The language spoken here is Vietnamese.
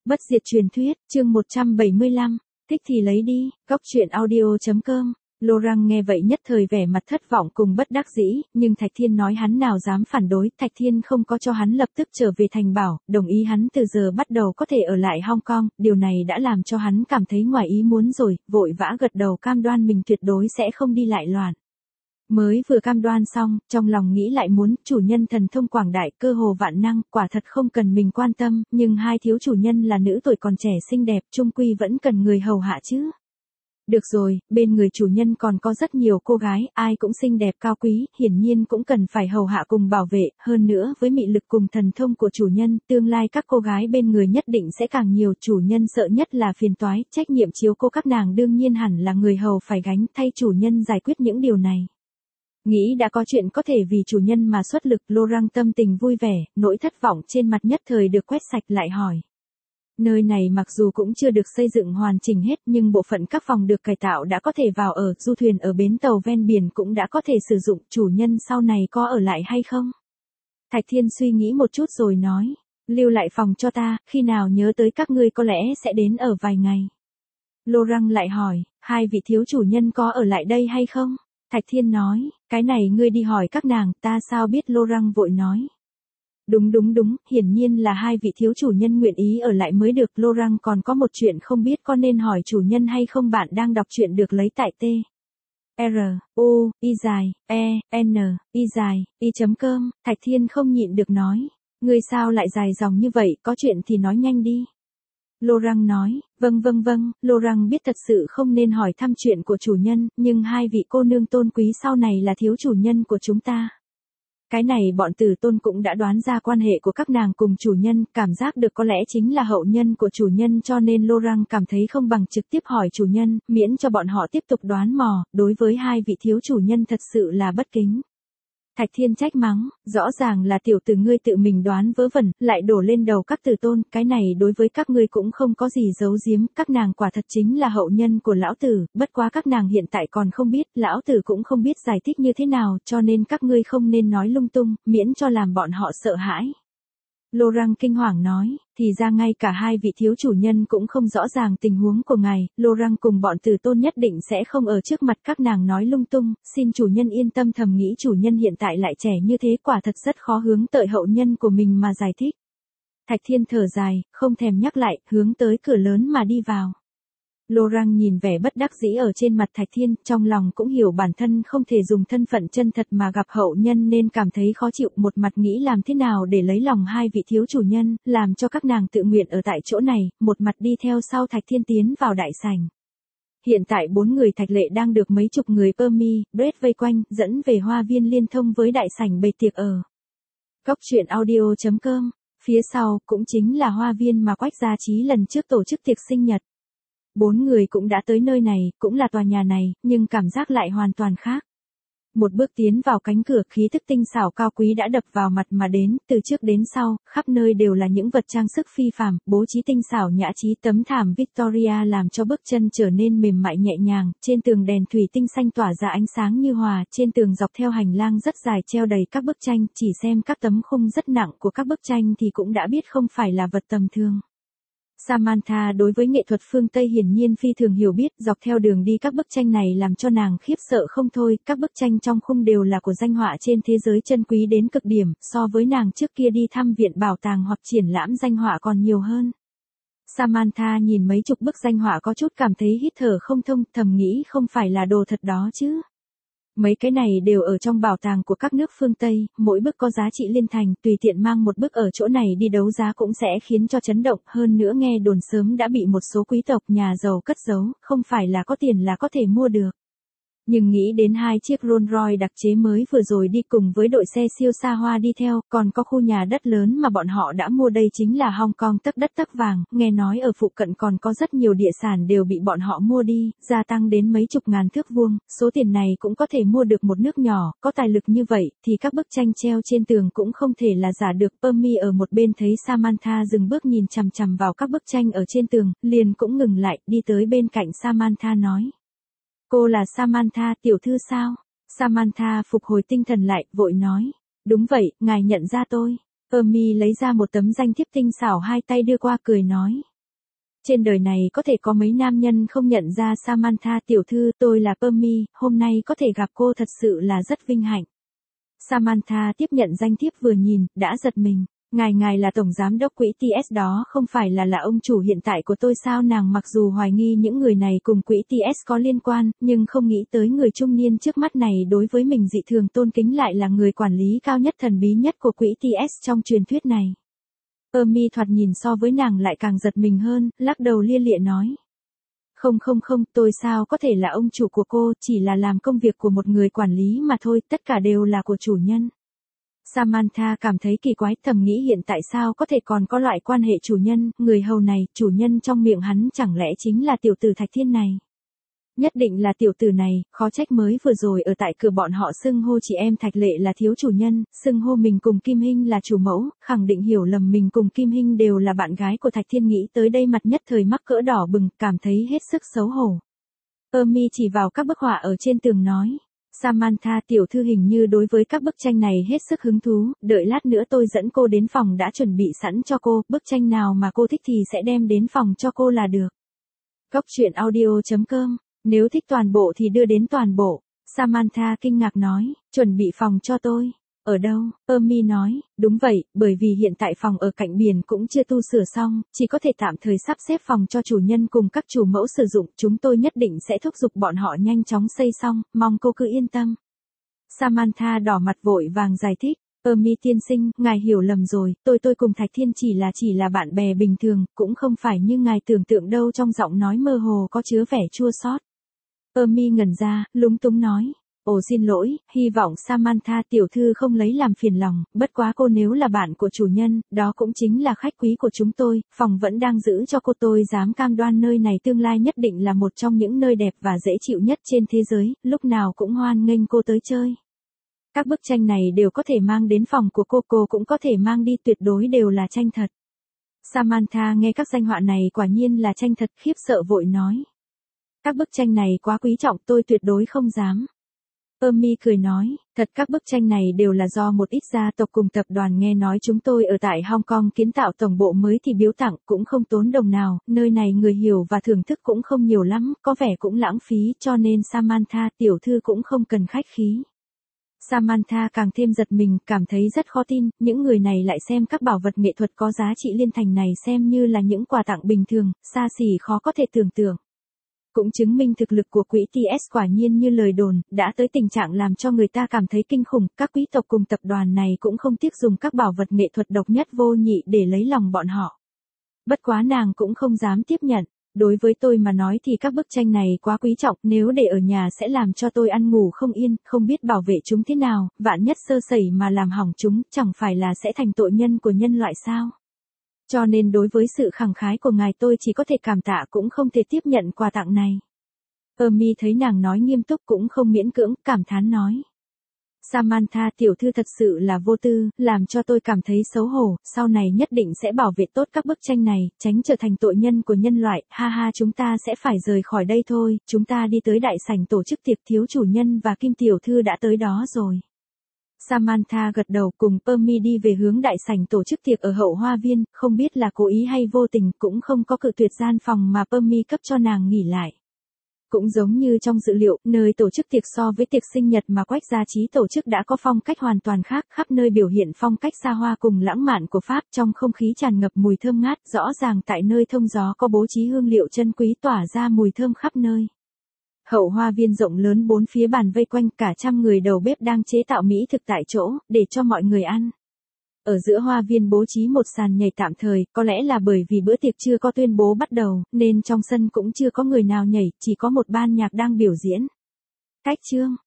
Bất diệt truyền thuyết, chương 175, thích thì lấy đi, góc truyện audio.com. Laurent nghe vậy nhất thời vẻ mặt thất vọng cùng bất đắc dĩ, nhưng Thạch Thiên nói hắn nào dám phản đối, Thạch Thiên không có cho hắn lập tức trở về thành bảo, đồng ý hắn từ giờ bắt đầu có thể ở lại Hong Kong, điều này đã làm cho hắn cảm thấy ngoài ý muốn rồi, vội vã gật đầu cam đoan mình tuyệt đối sẽ không đi lại loạn. Mới vừa cam đoan xong, trong lòng nghĩ lại muốn, chủ nhân thần thông quảng đại, cơ hồ vạn năng, quả thật không cần mình quan tâm, nhưng hai thiếu chủ nhân là nữ tuổi còn trẻ xinh đẹp, chung quy vẫn cần người hầu hạ chứ. Được rồi, bên người chủ nhân còn có rất nhiều cô gái, ai cũng xinh đẹp cao quý, hiển nhiên cũng cần phải hầu hạ cùng bảo vệ, hơn nữa với mị lực cùng thần thông của chủ nhân, tương lai các cô gái bên người nhất định sẽ càng nhiều, chủ nhân sợ nhất là phiền toái, trách nhiệm chiếu cố các nàng đương nhiên hẳn là người hầu phải gánh, thay chủ nhân giải quyết những điều này. Nghĩ đã có chuyện có thể vì chủ nhân mà xuất lực, Laurent tâm tình vui vẻ, nỗi thất vọng trên mặt nhất thời được quét sạch lại hỏi. Nơi này mặc dù cũng chưa được xây dựng hoàn chỉnh hết nhưng bộ phận các phòng được cải tạo đã có thể vào ở, du thuyền ở bến tàu ven biển cũng đã có thể sử dụng, chủ nhân sau này có ở lại hay không? Thạch Thiên suy nghĩ một chút rồi nói, lưu lại phòng cho ta, khi nào nhớ tới các ngươi có lẽ sẽ đến ở vài ngày. Laurent lại hỏi, hai vị thiếu chủ nhân có ở lại đây hay không? Thạch Thiên nói, cái này ngươi đi hỏi các nàng, ta sao biết, Laurent vội nói. Đúng, hiển nhiên là hai vị thiếu chủ nhân nguyện ý ở lại mới được, Laurent còn có một chuyện không biết có nên hỏi chủ nhân hay không, bạn đang đọc truyện được lấy tại T. R, U, I dài, E, N, I dài, I.com, Thạch Thiên không nhịn được nói, ngươi sao lại dài dòng như vậy, có chuyện thì nói nhanh đi. Laurent nói, vâng, Laurent biết thật sự không nên hỏi thăm chuyện của chủ nhân, nhưng hai vị cô nương tôn quý sau này là thiếu chủ nhân của chúng ta. Cái này bọn tử tôn cũng đã đoán ra quan hệ của các nàng cùng chủ nhân, cảm giác được có lẽ chính là hậu nhân của chủ nhân, cho nên Laurent cảm thấy không bằng trực tiếp hỏi chủ nhân, miễn cho bọn họ tiếp tục đoán mò, đối với hai vị thiếu chủ nhân thật sự là bất kính. Thạch Thiên trách mắng, rõ ràng là tiểu tử ngươi tự mình đoán vớ vẩn, lại đổ lên đầu các tử tôn, cái này đối với các ngươi cũng không có gì giấu giếm, các nàng quả thật chính là hậu nhân của lão tử, bất quá các nàng hiện tại còn không biết, lão tử cũng không biết giải thích như thế nào, cho nên các ngươi không nên nói lung tung, miễn cho làm bọn họ sợ hãi. Laurent kinh hoàng nói, thì ra ngay cả hai vị thiếu chủ nhân cũng không rõ ràng tình huống của ngài, Laurent cùng bọn tử tôn nhất định sẽ không ở trước mặt các nàng nói lung tung, xin chủ nhân yên tâm, thầm nghĩ chủ nhân hiện tại lại trẻ như thế quả thật rất khó hướng tới hậu nhân của mình mà giải thích. Thạch Thiên thở dài, không thèm nhắc lại, hướng tới cửa lớn mà đi vào. Laurent nhìn vẻ bất đắc dĩ ở trên mặt Thạch Thiên, trong lòng cũng hiểu bản thân không thể dùng thân phận chân thật mà gặp hậu nhân nên cảm thấy khó chịu, một mặt nghĩ làm thế nào để lấy lòng hai vị thiếu chủ nhân, làm cho các nàng tự nguyện ở tại chỗ này, một mặt đi theo sau Thạch Thiên tiến vào đại sảnh. Hiện tại 4 người Thạch Lệ đang được mấy chục người Permi, Brett vây quanh, dẫn về hoa viên liên thông với đại sảnh bày tiệc ở. Góc truyện audio.com, phía sau cũng chính là hoa viên mà Quách Gia Trí lần trước tổ chức tiệc sinh nhật. 4 người cũng đã tới nơi này, cũng là tòa nhà này, nhưng cảm giác lại hoàn toàn khác. Một bước tiến vào cánh cửa, khí thức tinh xảo cao quý đã đập vào mặt mà đến, từ trước đến sau, khắp nơi đều là những vật trang sức phi phàm, bố trí tinh xảo nhã trí, tấm thảm Victoria làm cho bước chân trở nên mềm mại nhẹ nhàng, trên tường đèn thủy tinh xanh tỏa ra ánh sáng như hòa, trên tường dọc theo hành lang rất dài treo đầy các bức tranh, chỉ xem các tấm khung rất nặng của các bức tranh thì cũng đã biết không phải là vật tầm thường. Samantha đối với nghệ thuật phương Tây hiển nhiên phi thường hiểu biết, dọc theo đường đi các bức tranh này làm cho nàng khiếp sợ không thôi, các bức tranh trong khung đều là của danh họa trên thế giới chân quý đến cực điểm, so với nàng trước kia đi thăm viện bảo tàng hoặc triển lãm danh họa còn nhiều hơn. Samantha nhìn mấy chục bức danh họa có chút cảm thấy hít thở không thông, thầm nghĩ không phải là đồ thật đó chứ. Mấy cái này đều ở trong bảo tàng của các nước phương Tây, mỗi bức có giá trị liên thành, tùy tiện mang một bức ở chỗ này đi đấu giá cũng sẽ khiến cho chấn động, hơn nữa nghe đồn sớm đã bị một số quý tộc nhà giàu cất giấu, không phải là có tiền là có thể mua được. Nhưng nghĩ đến hai chiếc Rolls Royce đặc chế mới vừa rồi đi cùng với đội xe siêu xa hoa đi theo, còn có khu nhà đất lớn mà bọn họ đã mua, đây chính là Hong Kong tấc đất tấc vàng, nghe nói ở phụ cận còn có rất nhiều địa sản đều bị bọn họ mua đi, gia tăng đến mấy chục ngàn thước vuông, số tiền này cũng có thể mua được một nước nhỏ, có tài lực như vậy, thì các bức tranh treo trên tường cũng không thể là giả được. Permi ở một bên thấy Samantha dừng bước nhìn chằm chằm vào các bức tranh ở trên tường, liền cũng ngừng lại, đi tới bên cạnh Samantha nói. Cô là Samantha, tiểu thư sao? Samantha phục hồi tinh thần lại, vội nói. Đúng vậy, ngài nhận ra tôi. Permi lấy ra một tấm danh thiếp tinh xảo hai tay đưa qua cười nói. trên đời này có thể có mấy nam nhân không nhận ra Samantha tiểu thư, tôi là Permy, hôm nay có thể gặp cô thật sự là rất vinh hạnh. Samantha tiếp nhận danh thiếp vừa nhìn, đã giật mình. Ngài là tổng giám đốc quỹ TS đó không phải là ông chủ hiện tại của tôi sao? Nàng mặc dù hoài nghi những người này cùng quỹ TS có liên quan, nhưng không nghĩ tới người trung niên trước mắt này đối với mình dị thường tôn kính lại là người quản lý cao nhất thần bí nhất của quỹ TS trong truyền thuyết này. Permy thoạt nhìn so với nàng lại càng giật mình hơn, lắc đầu lia lịa nói. Không, tôi sao có thể là ông chủ của cô, chỉ là làm công việc của một người quản lý mà thôi, tất cả đều là của chủ nhân. Samantha cảm thấy kỳ quái, thầm nghĩ hiện tại sao có thể còn có loại quan hệ chủ nhân, người hầu này, chủ nhân trong miệng hắn chẳng lẽ chính là tiểu tử Thạch Thiên này. Nhất định là tiểu tử này, khó trách mới vừa rồi ở tại cửa bọn họ xưng hô chị em Thạch Lệ là thiếu chủ nhân, xưng hô mình cùng Kim Hinh là chủ mẫu, khẳng định hiểu lầm mình cùng Kim Hinh đều là bạn gái của Thạch Thiên. Nghĩ tới đây mặt nhất thời mắc cỡ đỏ bừng, cảm thấy hết sức xấu hổ. Permy chỉ vào các bức họa ở trên tường nói. Samantha tiểu thư hình như đối với các bức tranh này hết sức hứng thú, đợi lát nữa tôi dẫn cô đến phòng đã chuẩn bị sẵn cho cô, bức tranh nào mà cô thích thì sẽ đem đến phòng cho cô là được. Góc truyện audio.com, nếu thích toàn bộ thì đưa đến toàn bộ. Samantha kinh ngạc nói, chuẩn bị phòng cho tôi. Ở đâu? Permy nói, đúng vậy, bởi vì hiện tại phòng ở cạnh biển cũng chưa tu sửa xong, chỉ có thể tạm thời sắp xếp phòng cho chủ nhân cùng các chủ mẫu sử dụng, chúng tôi nhất định sẽ thúc giục bọn họ nhanh chóng xây xong, mong cô cứ yên tâm. Samantha đỏ mặt vội vàng giải thích, Permy tiên sinh, ngài hiểu lầm rồi, tôi cùng Thạch Thiên chỉ là bạn bè bình thường, cũng không phải như ngài tưởng tượng đâu. Trong giọng nói mơ hồ có chứa vẻ chua xót. Permy ngẩn ra, lúng túng nói. Ồ xin lỗi, hy vọng Samantha tiểu thư không lấy làm phiền lòng, bất quá cô nếu là bạn của chủ nhân, đó cũng chính là khách quý của chúng tôi, phòng vẫn đang giữ cho cô, tôi dám cam đoan nơi này tương lai nhất định là một trong những nơi đẹp và dễ chịu nhất trên thế giới, lúc nào cũng hoan nghênh cô tới chơi. Các bức tranh này đều có thể mang đến phòng của cô cũng có thể mang đi, tuyệt đối đều là tranh thật. Samantha nghe các danh họa này quả nhiên là tranh thật, khiếp sợ vội nói. Các bức tranh này quá quý trọng, tôi tuyệt đối không dám. Permy cười nói, thật các bức tranh này đều là do một ít gia tộc cùng tập đoàn nghe nói chúng tôi ở tại Hong Kong kiến tạo tổng bộ mới thì biếu tặng, cũng không tốn đồng nào, nơi này người hiểu và thưởng thức cũng không nhiều lắm, có vẻ cũng lãng phí, cho nên Samantha tiểu thư cũng không cần khách khí. Samantha càng thêm giật mình, cảm thấy rất khó tin, những người này lại xem các bảo vật nghệ thuật có giá trị liên thành này xem như là những quà tặng bình thường, xa xỉ khó có thể tưởng tượng. Cũng chứng minh thực lực của quỹ TS quả nhiên như lời đồn, đã tới tình trạng làm cho người ta cảm thấy kinh khủng, các quý tộc cùng tập đoàn này cũng không tiếc dùng các bảo vật nghệ thuật độc nhất vô nhị để lấy lòng bọn họ. Bất quá nàng cũng không dám tiếp nhận, đối với tôi mà nói thì các bức tranh này quá quý trọng, nếu để ở nhà sẽ làm cho tôi ăn ngủ không yên, không biết bảo vệ chúng thế nào, vạn nhất sơ sẩy mà làm hỏng chúng, chẳng phải là sẽ thành tội nhân của nhân loại sao? Cho nên đối với sự khẳng khái của ngài tôi chỉ có thể cảm tạ cũng không thể tiếp nhận quà tặng này. Permy thấy nàng nói nghiêm túc cũng không miễn cưỡng, cảm thán nói. Samantha tiểu thư thật sự là vô tư, làm cho tôi cảm thấy xấu hổ, sau này nhất định sẽ bảo vệ tốt các bức tranh này, tránh trở thành tội nhân của nhân loại, ha ha chúng ta sẽ phải rời khỏi đây thôi, chúng ta đi tới đại sảnh tổ chức tiệc, thiếu chủ nhân và Kim tiểu thư đã tới đó rồi. Samantha gật đầu cùng Permy đi về hướng đại sảnh tổ chức tiệc ở hậu hoa viên, không biết là cố ý hay vô tình cũng không có cự tuyệt gian phòng mà Permy cấp cho nàng nghỉ lại. Cũng giống như trong dự liệu, nơi tổ chức tiệc so với tiệc sinh nhật mà Quách Gia Trí tổ chức đã có phong cách hoàn toàn khác, khắp nơi biểu hiện phong cách xa hoa cùng lãng mạn của Pháp, trong không khí tràn ngập mùi thơm ngát, rõ ràng tại nơi thông gió có bố trí hương liệu chân quý tỏa ra mùi thơm khắp nơi. Hậu hoa viên rộng lớn bốn phía bàn vây quanh, cả trăm người đầu bếp đang chế tạo mỹ thực tại chỗ, để cho mọi người ăn. Ở giữa hoa viên bố trí một sàn nhảy tạm thời, có lẽ là bởi vì bữa tiệc chưa có tuyên bố bắt đầu, nên trong sân cũng chưa có người nào nhảy, chỉ có một ban nhạc đang biểu diễn. Cách chương